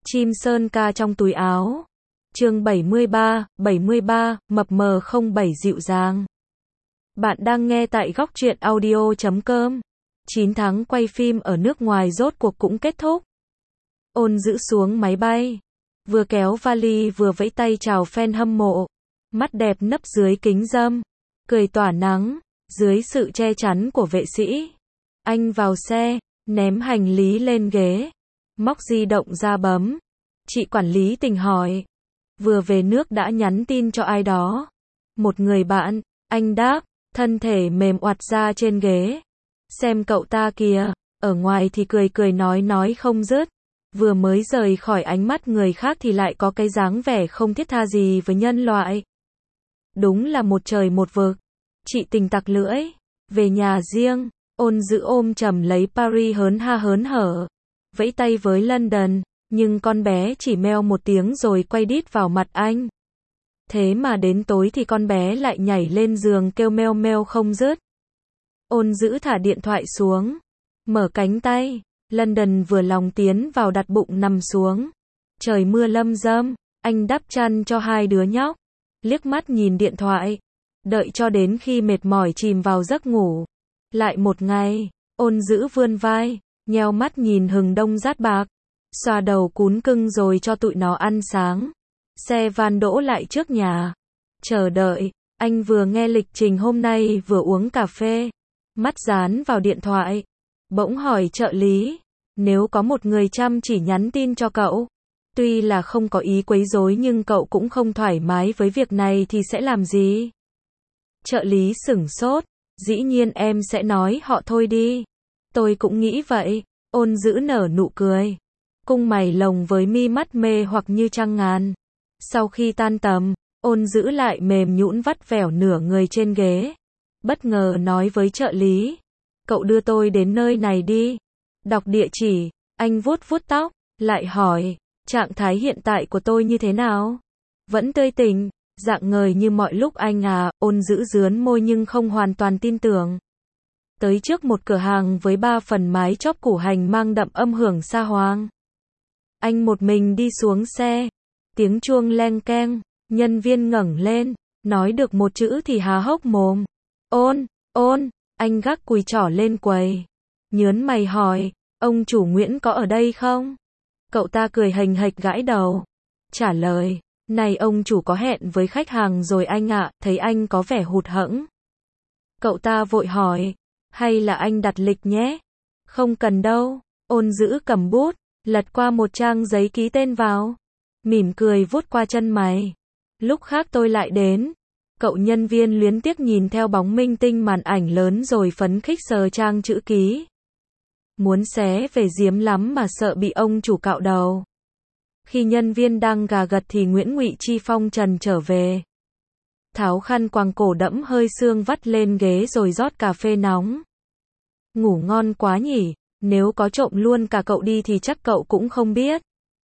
Chim sơn ca trong túi áo. Chương 73, mập mờ 07 dịu dàng. Bạn đang nghe tại góc truyện audio.com. 9 tháng quay phim ở nước ngoài rốt cuộc cũng kết thúc. Ôn giữ xuống máy bay, vừa kéo vali vừa vẫy tay chào fan hâm mộ. Mắt đẹp nấp dưới kính râm, cười tỏa nắng, dưới sự che chắn của vệ sĩ. Anh vào xe, ném hành lý lên ghế, móc di động ra bấm. Chị quản lý tình hỏi, vừa về nước đã nhắn tin cho ai đó. Một người bạn, anh đáp, thân thể mềm oặt ra trên ghế. Xem cậu ta kìa, ở ngoài thì cười cười nói không dứt. Vừa mới rời khỏi ánh mắt người khác thì lại có cái dáng vẻ không thiết tha gì với nhân loại. Đúng là một trời một vực. Chị tình tặc lưỡi, về nhà riêng, ôn giữ ôm chầm lấy Paris hớn hở, vẫy tay với London, nhưng con bé chỉ meo một tiếng rồi quay đít vào mặt anh. Thế mà đến tối thì con bé lại nhảy lên giường kêu meo meo không dứt. Ôn giữ thả điện thoại xuống, mở cánh tay, London vừa lòng tiến vào đặt bụng nằm xuống. Trời mưa lâm râm, anh đắp chăn cho hai đứa nhóc, liếc mắt nhìn điện thoại, đợi cho đến khi mệt mỏi chìm vào giấc ngủ. Lại một ngày, ôn giữ vươn vai, nheo mắt nhìn hừng đông rát bạc, xoa đầu cún cưng rồi cho tụi nó ăn sáng. Xe van đỗ lại trước nhà. Chờ đợi, anh vừa nghe lịch trình hôm nay vừa uống cà phê, mắt dán vào điện thoại. Bỗng hỏi trợ lý, nếu có một người chăm chỉ nhắn tin cho cậu, tuy là không có ý quấy rối nhưng cậu cũng không thoải mái với việc này thì sẽ làm gì? Trợ lý sửng sốt, dĩ nhiên em sẽ nói họ thôi đi. Tôi cũng nghĩ vậy. Ôn giữ nở nụ cười, cung mày lồng với mi mắt mê hoặc như trăng ngàn. Sau khi tan tầm, ôn giữ lại mềm nhũn vắt vẻo nửa người trên ghế. Bất ngờ nói với trợ lý, cậu đưa tôi đến nơi này đi. Đọc địa chỉ, anh vuốt tóc, lại hỏi, trạng thái hiện tại của tôi như thế nào? Vẫn tươi tỉnh, rạng ngời như mọi lúc anh à. Ôn giữ rướn môi nhưng không hoàn toàn tin tưởng. Tới trước một cửa hàng với 3 phần mái chóp củ hành mang đậm âm hưởng xa hoang. Anh một mình đi xuống xe. Tiếng chuông leng keng, nhân viên ngẩng lên, nói được một chữ thì há hốc mồm. Ôn, anh gác cùi trỏ lên quầy. Nhớn mày hỏi, ông chủ Nguyễn có ở đây không? Cậu ta cười hềnh hệch gãi đầu. Trả lời, này ông chủ có hẹn với khách hàng rồi anh ạ. Thấy anh có vẻ hụt hẫng. Cậu ta vội hỏi, hay là anh đặt lịch nhé? Không cần đâu. Ôn giữ cầm bút, lật qua một trang giấy ký tên vào. Mỉm cười vuốt qua chân mày. Lúc khác tôi lại đến. Cậu nhân viên luyến tiếc nhìn theo bóng minh tinh màn ảnh lớn rồi phấn khích sờ trang chữ ký. Muốn xé về giếm lắm mà sợ bị ông chủ cạo đầu. Khi nhân viên đang gà gật thì Nguyễn Ngụy Chi phong trần trở về. Tháo khăn quàng cổ đẫm hơi sương vắt lên ghế rồi rót cà phê nóng. Ngủ ngon quá nhỉ, nếu có trộm luôn cả cậu đi thì chắc cậu cũng không biết.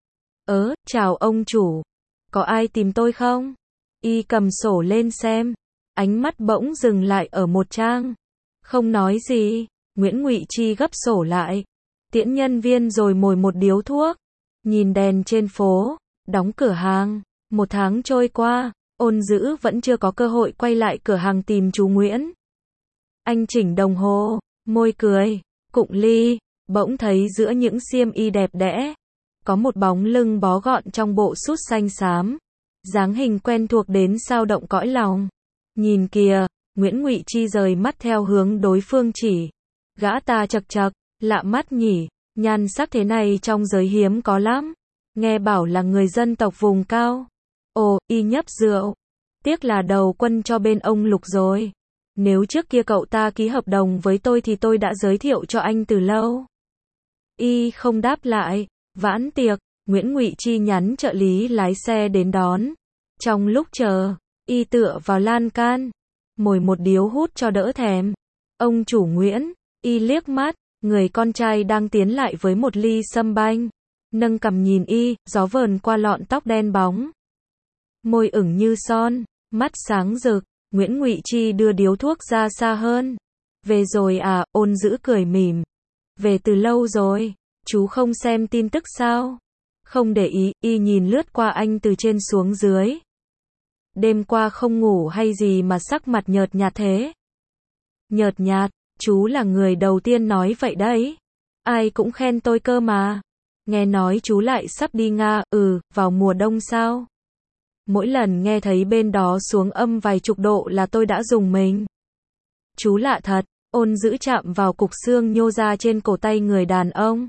Chào ông chủ. Có ai tìm tôi không? Y cầm sổ lên xem. Ánh mắt bỗng dừng lại ở một trang. Không nói gì, Nguyễn Ngụy Chi gấp sổ lại. Tiễn nhân viên rồi mồi một điếu thuốc. Nhìn đèn trên phố, đóng cửa hàng. 1 tháng trôi qua, ôn giữ vẫn chưa có cơ hội quay lại cửa hàng tìm chú Nguyễn. Anh chỉnh đồng hồ, môi cười, cụng ly, bỗng thấy giữa những xiêm y đẹp đẽ, có một bóng lưng bó gọn trong bộ sút xanh xám. Dáng hình quen thuộc đến sao động cõi lòng. Nhìn kìa, Nguyễn Ngụy Chi rời mắt theo hướng đối phương chỉ. Gã ta chậc chậc, lạ mắt nhỉ, nhan sắc thế này trong giới hiếm có lắm. Nghe bảo là người dân tộc vùng cao. Ồ, y nhấp rượu. Tiếc là đầu quân cho bên ông Lục rồi. Nếu trước kia cậu ta ký hợp đồng với tôi thì tôi đã giới thiệu cho anh từ lâu. Y không đáp lại. Vãn tiệc, Nguyễn Ngụy Chi nhắn trợ lý lái xe đến đón. Trong lúc chờ, y tựa vào lan can, mồi một điếu hút cho đỡ thèm. Ông chủ Nguyễn, y liếc mắt, người con trai đang tiến lại với một ly sâm banh. Nâng cằm nhìn y, gió vờn qua lọn tóc đen bóng. Môi ửng như son, mắt sáng rực. Nguyễn Ngụy Chi đưa điếu thuốc ra xa hơn. Về rồi à? Ôn giữ cười mỉm. Về từ lâu rồi. Chú không xem tin tức sao? Không để ý, y nhìn lướt qua anh từ trên xuống dưới. Đêm qua không ngủ hay gì mà sắc mặt nhợt nhạt thế? Nhợt nhạt, chú là người đầu tiên nói vậy đấy. Ai cũng khen tôi cơ mà. Nghe nói chú lại sắp đi Nga, vào mùa đông sao? Mỗi lần nghe thấy bên đó xuống âm vài chục độ là tôi đã rùng mình. Chú lạ thật, Ôn Dữ chạm vào cục xương nhô ra trên cổ tay người đàn ông.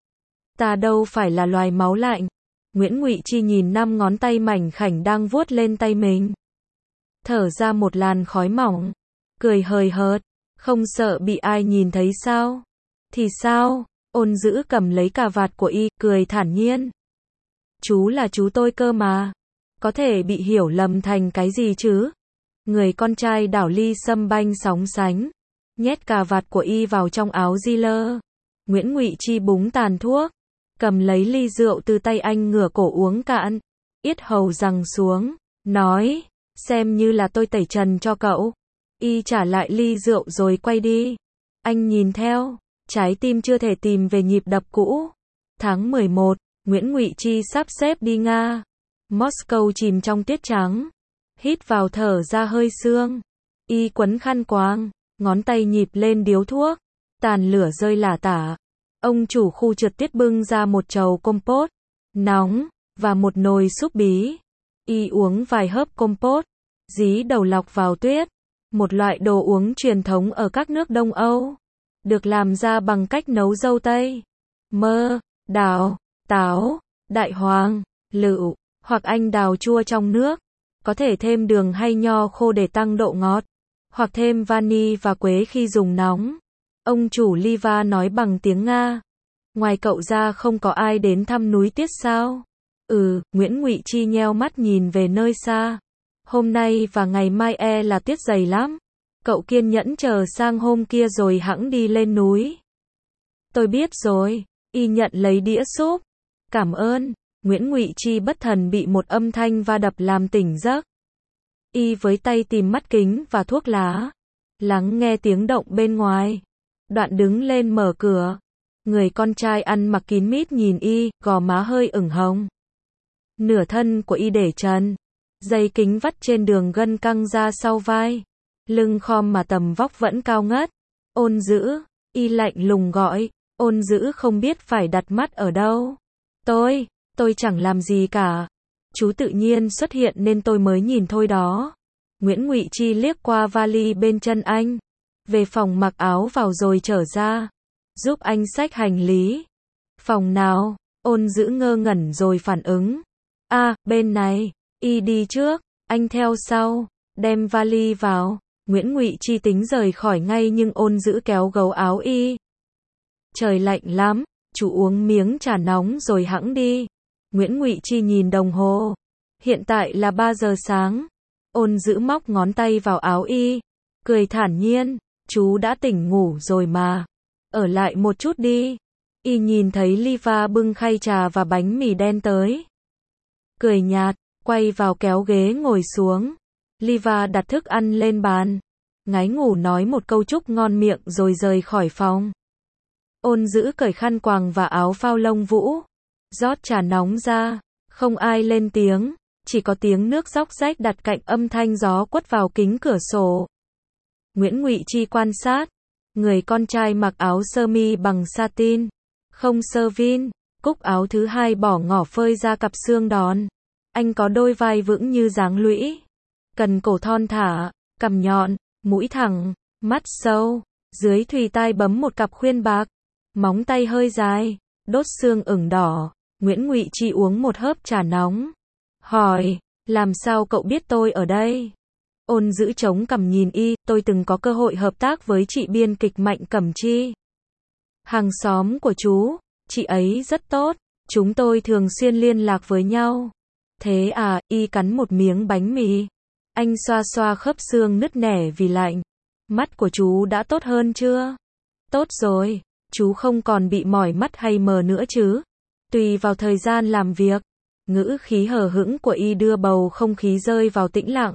Ta đâu phải là loài máu lạnh. Nguyễn Ngụy Chi nhìn 5 ngón tay mảnh khảnh đang vuốt lên tay mình. Thở ra một làn khói mỏng. Cười hời hợt. Không sợ bị ai nhìn thấy sao? Thì sao? Ôn Dữ cầm lấy cà vạt của y, cười thản nhiên. Chú là chú tôi cơ mà. Có thể bị hiểu lầm thành cái gì chứ? Người con trai đảo ly sâm banh sóng sánh. Nhét cà vạt của y vào trong áo Ziller. Nguyễn Ngụy Chi búng tàn thuốc. Cầm lấy ly rượu từ tay anh ngửa cổ uống cạn. Yết hầu giằng xuống. Nói. Xem như là tôi tẩy trần cho cậu. Y trả lại ly rượu rồi quay đi. Anh nhìn theo. Trái tim chưa thể tìm về nhịp đập cũ. Tháng 11. Nguyễn Ngụy Chi sắp xếp đi Nga. Moscow chìm trong tuyết trắng. Hít vào thở ra hơi sương. Y quấn khăn quàng. Ngón tay nhịp lên điếu thuốc. Tàn lửa rơi lả tả. Ông chủ khu trượt tiết bưng ra một chầu compote nóng và một nồi súp bí. Y uống vài hớp compote, dí đầu lọc vào tuyết, một loại đồ uống truyền thống ở các nước Đông Âu, được làm ra bằng cách nấu dâu tây, mơ, đào, táo, đại hoàng, lựu, hoặc anh đào chua trong nước. Có thể thêm đường hay nho khô để tăng độ ngọt, hoặc thêm vani và quế khi dùng nóng. Ông chủ Liva nói bằng tiếng Nga. Ngoài cậu ra không có ai đến thăm núi Tiết sao? Nguyễn Ngụy Chi nheo mắt nhìn về nơi xa. Hôm nay và ngày mai là tuyết dày lắm. Cậu kiên nhẫn chờ sang hôm kia rồi hẵng đi lên núi. Tôi biết rồi. Y nhận lấy đĩa súp. Cảm ơn. Nguyễn Ngụy Chi bất thần bị một âm thanh va đập làm tỉnh giấc. Y với tay tìm mắt kính và thuốc lá. Lắng nghe tiếng động bên ngoài. Đoạn đứng lên mở cửa. Người con trai ăn mặc kín mít nhìn y, gò má hơi ửng hồng. Nửa thân của y để trần. Dây kính vắt trên đường gân căng ra sau vai. Lưng khom mà tầm vóc vẫn cao ngất. Ôn Dữ. Y lạnh lùng gọi. Ôn Dữ không biết phải đặt mắt ở đâu. Tôi chẳng làm gì cả. Chú tự nhiên xuất hiện nên tôi mới nhìn thôi đó. Nguyễn Ngụy Chi liếc qua vali bên chân anh. Về phòng mặc áo vào rồi trở ra. Giúp anh xách hành lý. Phòng nào? Ôn Dữ ngơ ngẩn rồi phản ứng. Bên này. Y đi trước, anh theo sau. Đem vali vào. Nguyễn Ngụy Chi tính rời khỏi ngay nhưng Ôn Dữ kéo gấu áo y. Trời lạnh lắm, chú uống miếng trà nóng rồi hẵng đi. Nguyễn Ngụy Chi nhìn đồng hồ. Hiện tại là 3 giờ sáng. Ôn Dữ móc ngón tay vào áo y. Cười thản nhiên. Chú đã tỉnh ngủ rồi mà. Ở lại một chút đi. Y nhìn thấy Liva bưng khay trà và bánh mì đen tới. Cười nhạt, quay vào kéo ghế ngồi xuống. Liva đặt thức ăn lên bàn. Ngái ngủ nói một câu chúc ngon miệng rồi rời khỏi phòng. Ôn Dữ cởi khăn quàng và áo phao lông vũ. Rót trà nóng ra. Không ai lên tiếng. Chỉ có tiếng nước róc rách đặt cạnh âm thanh gió quất vào kính cửa sổ. Nguyễn Ngụy Chi quan sát. Người con trai mặc áo sơ mi bằng satin. Không sơ vin. Cúc áo thứ hai bỏ ngỏ phơi ra cặp xương đòn. Anh có đôi vai vững như dáng lũy. Cần cổ thon thả. Cằm nhọn. Mũi thẳng. Mắt sâu. Dưới thùy tai bấm một cặp khuyên bạc. Móng tay hơi dài. Đốt xương ửng đỏ. Nguyễn Ngụy Chi uống một hớp trà nóng. Hỏi. Làm sao cậu biết tôi ở đây? Ôn Dữ chống cằm nhìn y. Tôi từng có cơ hội hợp tác với chị biên kịch Mạnh Cẩm Chi. Hàng xóm của chú. Chị ấy rất tốt. Chúng tôi thường xuyên liên lạc với nhau. Thế à? Y cắn một miếng bánh mì. Anh xoa xoa khớp xương nứt nẻ vì lạnh. Mắt của chú đã tốt hơn chưa? Tốt rồi. Chú không còn bị mỏi mắt hay mờ nữa chứ? Tùy vào thời gian làm việc. Ngữ khí hờ hững của y đưa bầu không khí rơi vào tĩnh lặng.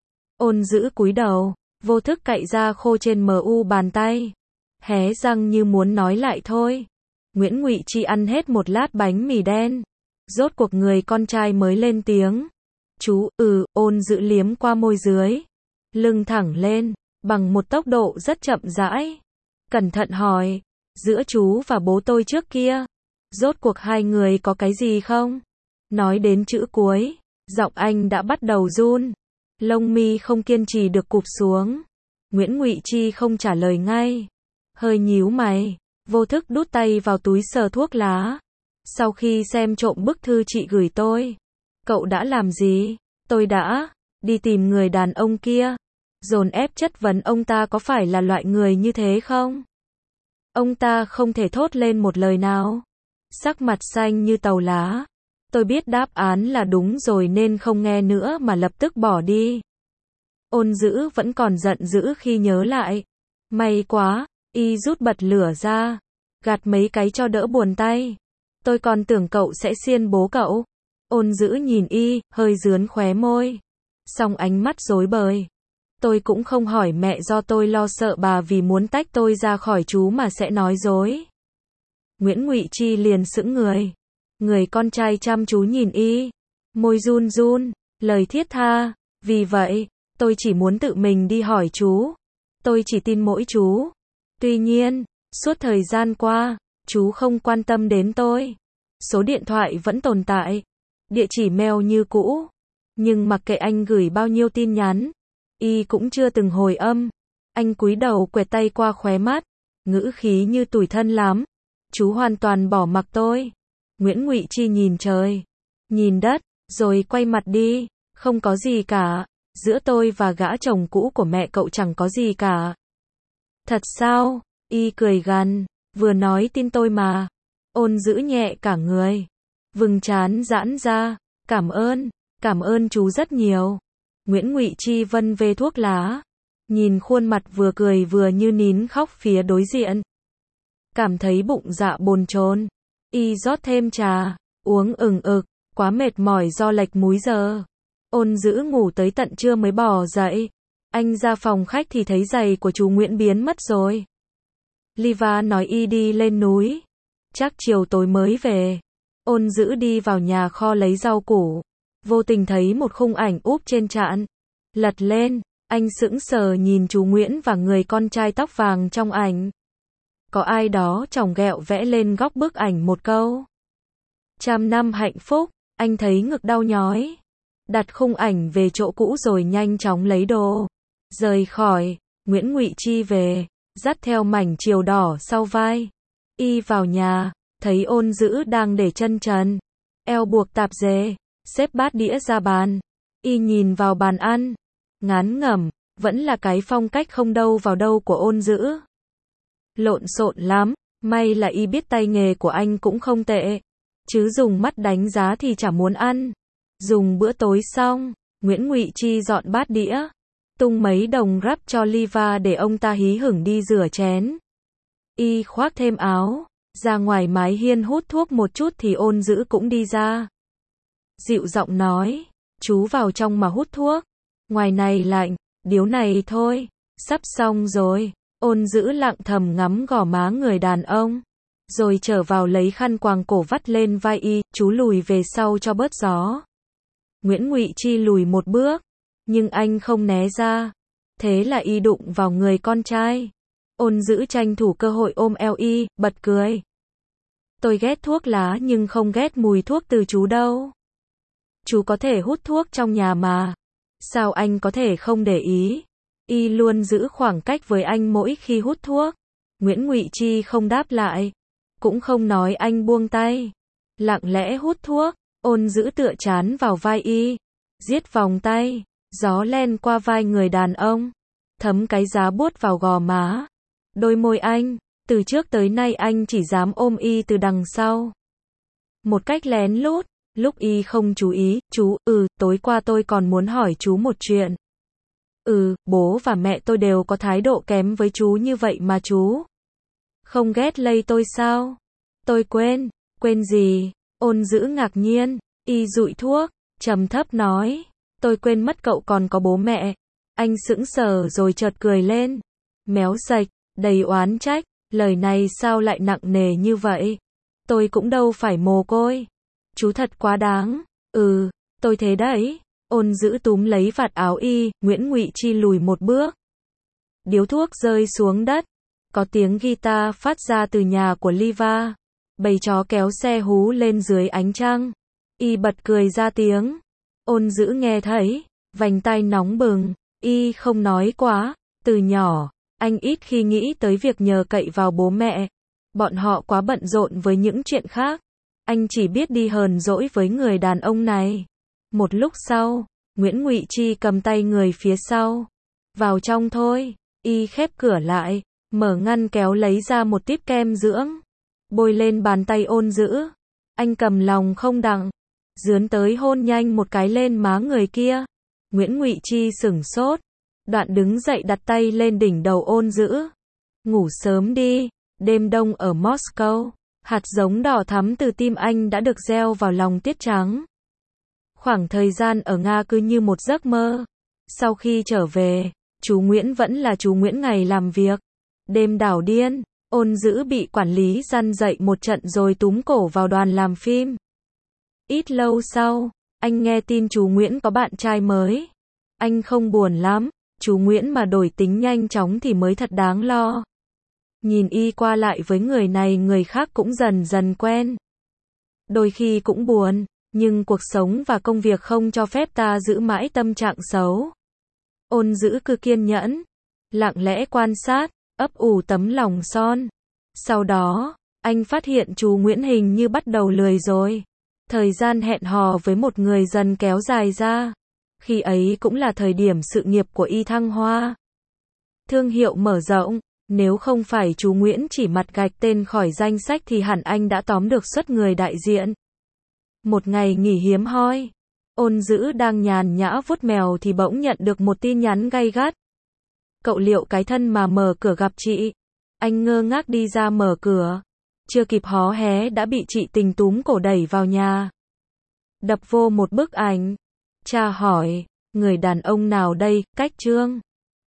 Ôn Dữ cúi đầu, vô thức cạy da khô trên mu bàn tay. Hé răng như muốn nói lại thôi. Nguyễn Ngụy Chi ăn hết một lát bánh mì đen. Rốt cuộc người con trai mới lên tiếng. Chú, Ôn Dữ liếm qua môi dưới. Lưng thẳng lên, bằng một tốc độ rất chậm rãi. Cẩn thận hỏi, giữa chú và bố tôi trước kia, rốt cuộc hai người có cái gì không? Nói đến chữ cuối, giọng anh đã bắt đầu run. Lông mi không kiên trì được cụp xuống. Nguyễn Ngụy Chi không trả lời ngay. Hơi nhíu mày, vô thức đút tay vào túi sờ thuốc lá. Sau khi xem trộm bức thư chị gửi tôi, cậu đã làm gì? Tôi đã đi tìm người đàn ông kia, dồn ép chất vấn ông ta có phải là loại người như thế không? Ông ta không thể thốt lên một lời nào. Sắc mặt xanh như tàu lá. Tôi biết đáp án là đúng rồi nên không nghe nữa mà lập tức bỏ đi. Ôn Dữ vẫn còn giận dữ khi nhớ lại. May quá, y rút bật lửa ra, gạt mấy cái cho đỡ buồn tay. Tôi còn tưởng cậu sẽ xiên bố cậu. Ôn Dữ nhìn y, hơi rướn khóe môi. Song ánh mắt rối bời. Tôi cũng không hỏi mẹ do tôi lo sợ bà vì muốn tách tôi ra khỏi chú mà sẽ nói dối. Nguyễn Ngụy Chi liền sững người. Người con trai chăm chú nhìn y. Môi run run, lời thiết tha. Vì vậy, tôi chỉ muốn tự mình đi hỏi chú. Tôi chỉ tin mỗi chú. Tuy nhiên, suốt thời gian qua, chú không quan tâm đến tôi. Số điện thoại vẫn tồn tại. Địa chỉ mail như cũ. Nhưng mặc kệ anh gửi bao nhiêu tin nhắn, y cũng chưa từng hồi âm. Anh cúi đầu quẹt tay qua khóe mắt, ngữ khí như tủi thân lắm. Chú hoàn toàn bỏ mặc tôi. Nguyễn Ngụy Chi nhìn trời, nhìn đất, rồi quay mặt đi. Không có gì cả. Giữa tôi và gã chồng cũ của mẹ cậu chẳng có gì cả. Thật sao? Y cười gằn. Vừa nói tin tôi mà. Ôn Dữ nhẹ cả người. Vừng trán giãn ra. Cảm ơn chú rất nhiều. Nguyễn Ngụy Chi vân về thuốc lá. Nhìn khuôn mặt vừa cười vừa như nín khóc phía đối diện. Cảm thấy bụng dạ bồn chồn. Y rót thêm trà. Uống ực, quá mệt mỏi do lệch múi giờ. Ôn Dữ ngủ tới tận trưa mới bò dậy. Anh ra phòng khách thì thấy giày của chú Nguyễn biến mất rồi. Liva nói y đi lên núi. Chắc chiều tối mới về. Ôn Dữ đi vào nhà kho lấy rau củ. Vô tình thấy một khung ảnh úp trên trạn. Lật lên, anh sững sờ nhìn chú Nguyễn và người con trai tóc vàng trong ảnh. Có ai đó chòng ghẹo vẽ lên góc bức ảnh một câu. 100 năm hạnh phúc, anh thấy ngực đau nhói. Đặt khung ảnh về chỗ cũ rồi nhanh chóng lấy đồ. Rời khỏi, Nguyễn Ngụy Chi về, dắt theo mảnh chiều đỏ sau vai. Y vào nhà, thấy Ôn Dữ đang để chân trần, eo buộc tạp dề, xếp bát đĩa ra bàn. Y nhìn vào bàn ăn, ngán ngẩm, vẫn là cái phong cách không đâu vào đâu của Ôn Dữ. Lộn xộn lắm, may là y biết tay nghề của anh cũng không tệ. Chứ dùng mắt đánh giá thì chả muốn ăn. Dùng bữa tối xong, Nguyễn Ngụy Chi dọn bát đĩa, tung mấy đồng rắp cho Liva để ông ta hí hửng đi rửa chén. Y khoác thêm áo, ra ngoài mái hiên hút thuốc một chút thì Ôn Dữ cũng đi ra. Dịu giọng nói, chú vào trong mà hút thuốc. Ngoài này lạnh, điếu này thôi, sắp xong rồi. Ôn Dữ lặng thầm ngắm gò má người đàn ông. Rồi trở vào lấy khăn quàng cổ vắt lên vai y, chú lùi về sau cho bớt gió. Nguyễn Ngụy Chi lùi một bước, nhưng anh không né ra. Thế là y đụng vào người con trai. Ôn Dữ tranh thủ cơ hội ôm eo y, bật cười. Tôi ghét thuốc lá nhưng không ghét mùi thuốc từ chú đâu. Chú có thể hút thuốc trong nhà mà. Sao anh có thể không để ý? Y luôn giữ khoảng cách với anh mỗi khi hút thuốc. Nguyễn Ngụy Chi không đáp lại, cũng không nói anh buông tay. Lặng lẽ hút thuốc. Ôn Dữ tựa chán vào vai y, giết vòng tay, gió len qua vai người đàn ông, thấm cái giá buốt vào gò má. Đôi môi anh, từ trước tới nay anh chỉ dám ôm y từ đằng sau. Một cách lén lút, lúc y không chú ý, chú, tối qua tôi còn muốn hỏi chú một chuyện. Bố và mẹ tôi đều có thái độ kém với chú như vậy mà chú không ghét lây tôi sao? Tôi quên gì? Ôn Dữ ngạc nhiên, y dụi thuốc, trầm thấp nói, tôi quên mất cậu còn có bố mẹ. Anh sững sờ rồi chợt cười lên, méo sạch, đầy oán trách, lời này sao lại nặng nề như vậy? Tôi cũng đâu phải mồ côi. Chú thật quá đáng. Ừ, tôi thế đấy. Ôn Dữ túm lấy vạt áo y, Nguyễn Ngụy Chi lùi một bước. Điếu thuốc rơi xuống đất. Có tiếng guitar phát ra từ nhà của Liva. Bầy chó kéo xe hú lên dưới ánh trăng. Y bật cười ra tiếng. Ôn Dữ nghe thấy, vành tai nóng bừng. Y không nói quá. Từ nhỏ, anh ít khi nghĩ tới việc nhờ cậy vào bố mẹ. Bọn họ quá bận rộn với những chuyện khác. Anh chỉ biết đi hờn dỗi với người đàn ông này. Một lúc sau, Nguyễn Ngụy Chi cầm tay người phía sau. Vào trong thôi. Y khép cửa lại, mở ngăn kéo lấy ra một típ kem dưỡng. Bôi lên bàn tay Ôn Dữ. Anh cầm lòng không đặng. Dướn tới hôn nhanh một cái lên má người kia. Nguyễn Ngụy Chi sửng sốt. Đoạn đứng dậy đặt tay lên đỉnh đầu Ôn Dữ. Ngủ sớm đi. Đêm đông ở Moscow. Hạt giống đỏ thắm từ tim anh đã được gieo vào lòng Tiết Trắng. Khoảng thời gian ở Nga cứ như một giấc mơ. Sau khi trở về, chú Nguyễn vẫn là chú Nguyễn ngày làm việc. Đêm đảo điên, Ôn Dữ bị quản lý răn dậy một trận rồi túm cổ vào đoàn làm phim. Ít lâu sau, anh nghe tin chú Nguyễn có bạn trai mới. Anh không buồn lắm, chú Nguyễn mà đổi tính nhanh chóng thì mới thật đáng lo. Nhìn y qua lại với người này người khác cũng dần dần quen. Đôi khi cũng buồn, nhưng cuộc sống và công việc không cho phép ta giữ mãi tâm trạng xấu. Ôn Dữ cứ kiên nhẫn, lặng lẽ quan sát, ấp ủ tấm lòng son. Sau đó, anh phát hiện chú Nguyễn hình như bắt đầu lười rồi. Thời gian hẹn hò với một người dần kéo dài ra. Khi ấy cũng là thời điểm sự nghiệp của y thăng hoa. Thương hiệu mở rộng, nếu không phải chú Nguyễn chỉ mặt gạch tên khỏi danh sách thì hẳn anh đã tóm được suất người đại diện. Một ngày nghỉ hiếm hoi, Ôn Dữ đang nhàn nhã vuốt mèo thì bỗng nhận được một tin nhắn gay gắt. Cậu liệu cái thân mà mở cửa gặp chị. Anh ngơ ngác đi ra mở cửa. Chưa kịp hó hé đã bị chị Tình túm cổ đẩy vào nhà. Đập vô một bức ảnh. Cha hỏi, người đàn ông nào đây, Cách Trương?